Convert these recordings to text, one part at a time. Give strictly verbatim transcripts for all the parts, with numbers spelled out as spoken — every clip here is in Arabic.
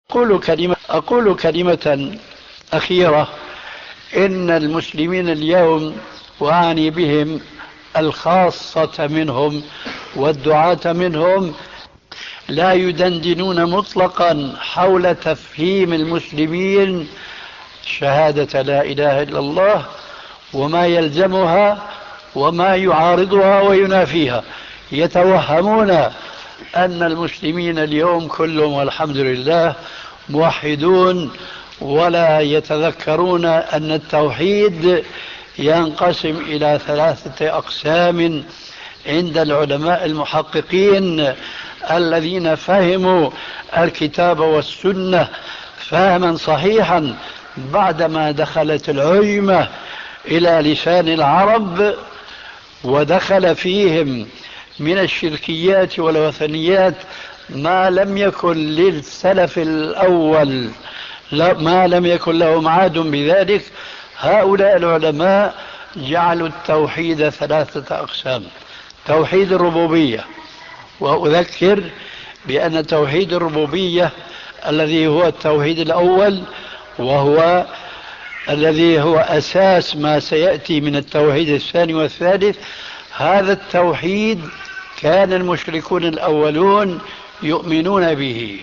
أقول كلمة, أقول كلمة أخيرة. إن المسلمين اليوم، وأعني بهم الخاصة منهم والدعاة منهم، لا يدندنون مطلقا حول تفهيم المسلمين شهادة لا إله إلا الله وما يلزمها وما يعارضها وينافيها. يتوهمون أن المسلمين اليوم كلهم والحمد لله موحدون، ولا يتذكرون أن التوحيد ينقسم إلى ثلاثة أقسام عند العلماء المحققين الذين فهموا الكتاب والسنة فهما صحيحا بعدما دخلت العجمة إلى لسان العرب، ودخل فيهم من الشركيات والوثنيات ما لم يكن للسلف الأول، ما لم يكن لهم عاد بذلك. هؤلاء العلماء جعلوا التوحيد ثلاثة أقسام. توحيد الربوبية، وأذكر بأن توحيد الربوبية الذي هو التوحيد الأول وهو الذي هو أساس ما سيأتي من التوحيد الثاني والثالث، هذا التوحيد كان المشركون الأولون يؤمنون به،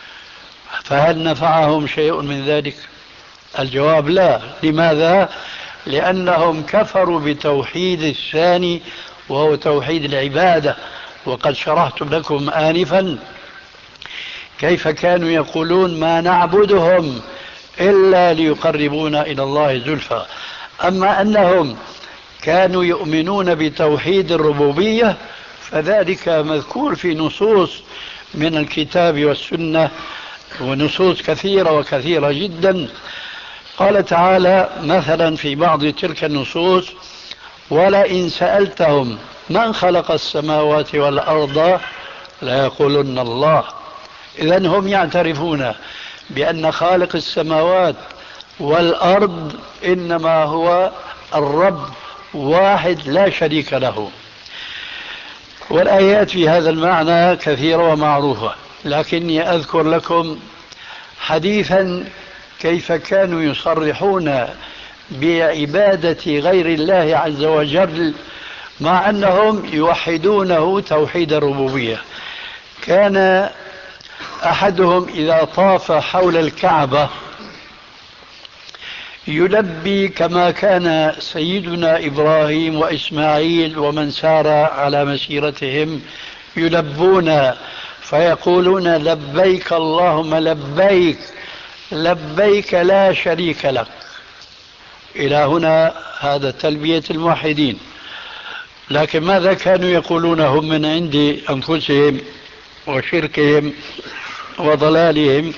فهل نفعهم شيء من ذلك؟ الجواب لا. لماذا؟ لأنهم كفروا بتوحيد الثاني وهو توحيد العبادة. وقد شرحت لكم آنفا كيف كانوا يقولون ما نعبدهم إلا ليقربونا إلى الله زلفى. أما أنهم كانوا يؤمنون بتوحيد الربوبية فذلك مذكور في نصوص من الكتاب والسنة، ونصوص كثيرة وكثيرة جدا. قال تعالى مثلا في بعض تلك النصوص: ولئن سألتهم من خلق السماوات والأرض ليقولن الله. إذن هم يعترفون بأن خالق السماوات والأرض إنما هو الرب واحد لا شريك له. والآيات في هذا المعنى كثيرة ومعروفة، لكني أذكر لكم حديثا كيف كانوا يصرحون بعبادة غير الله عز وجل مع أنهم يوحدونه توحيد الربوبية. كان أحدهم إذا طاف حول الكعبة يلبي كما كان سيدنا إبراهيم وإسماعيل ومن سار على مسيرتهم يلبون، فيقولون: لبيك اللهم لبيك لبيك لا شريك لك. إلى هنا هذا تلبية الموحدين. لكن ماذا كانوا يقولون هم من عند أنفسهم وشركهم وضلالهم؟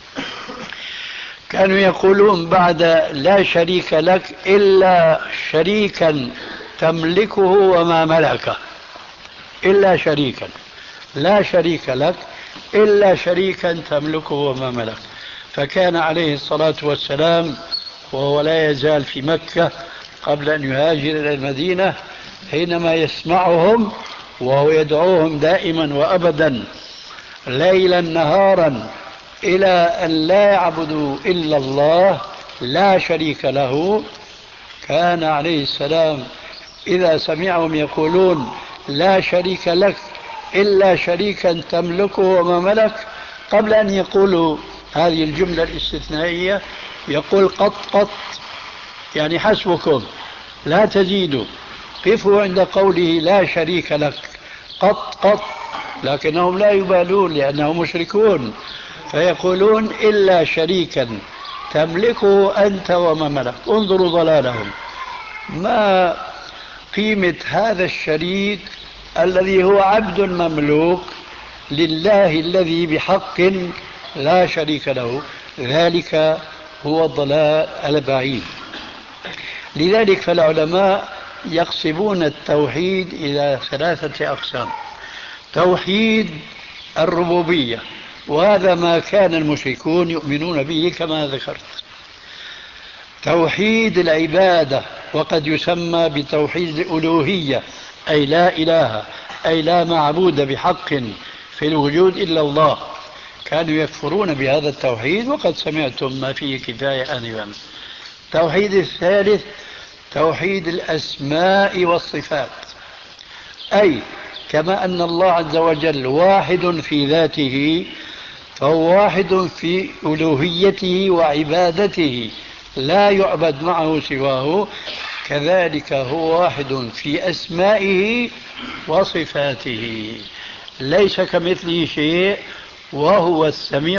كانوا يقولون بعد لا شريك لك إلا شريكا تملكه وما ملكه، إلا شريكا، لا شريك لك إلا شريكا تملكه وما ملك. فكان عليه الصلاة والسلام وهو لا يزال في مكة قبل أن يهاجر إلى المدينة حينما يسمعهم وهو يدعوهم دائما وأبدا ليلا نهارا إلى أن لا يعبدوا إلا الله لا شريك له، كان عليه السلام إذا سمعهم يقولون لا شريك لك إلا شريكا تملكه وما ملك، قبل أن يقولوا هذه الجملة الاستثنائية يقول: قط قط، يعني حسبكم لا تزيدوا، قفوا عند قوله لا شريك لك، قط قط. لكنهم لا يبالون لأنهم مشركون، فيقولون إلا شريكا تملكه أنت وما ملك. انظروا ضلالهم. ما قيمة هذا الشريك الذي هو عبد مملوك لله الذي بحق لا شريك له؟ ذلك هو الضلال البعيد. لذلك فالعلماء يقسمون التوحيد إلى ثلاثة أقسام: توحيد الربوبية، وهذا ما كان المشركون يؤمنون به كما ذكرت. توحيد العبادة، وقد يسمى بتوحيد الألوهية، أي لا إله، أي لا معبود بحق في الوجود إلا الله، كانوا يكفرون بهذا التوحيد، وقد سمعتم ما فيه كفاية آنفا. التوحيد الثالث توحيد الأسماء والصفات، أي كما أن الله عز وجل واحد في ذاته فهو واحد في ألوهيته وعبادته لا يعبد معه سواه، كذلك هو واحد في أسمائه وصفاته، ليس كمثله شيء وهو السميع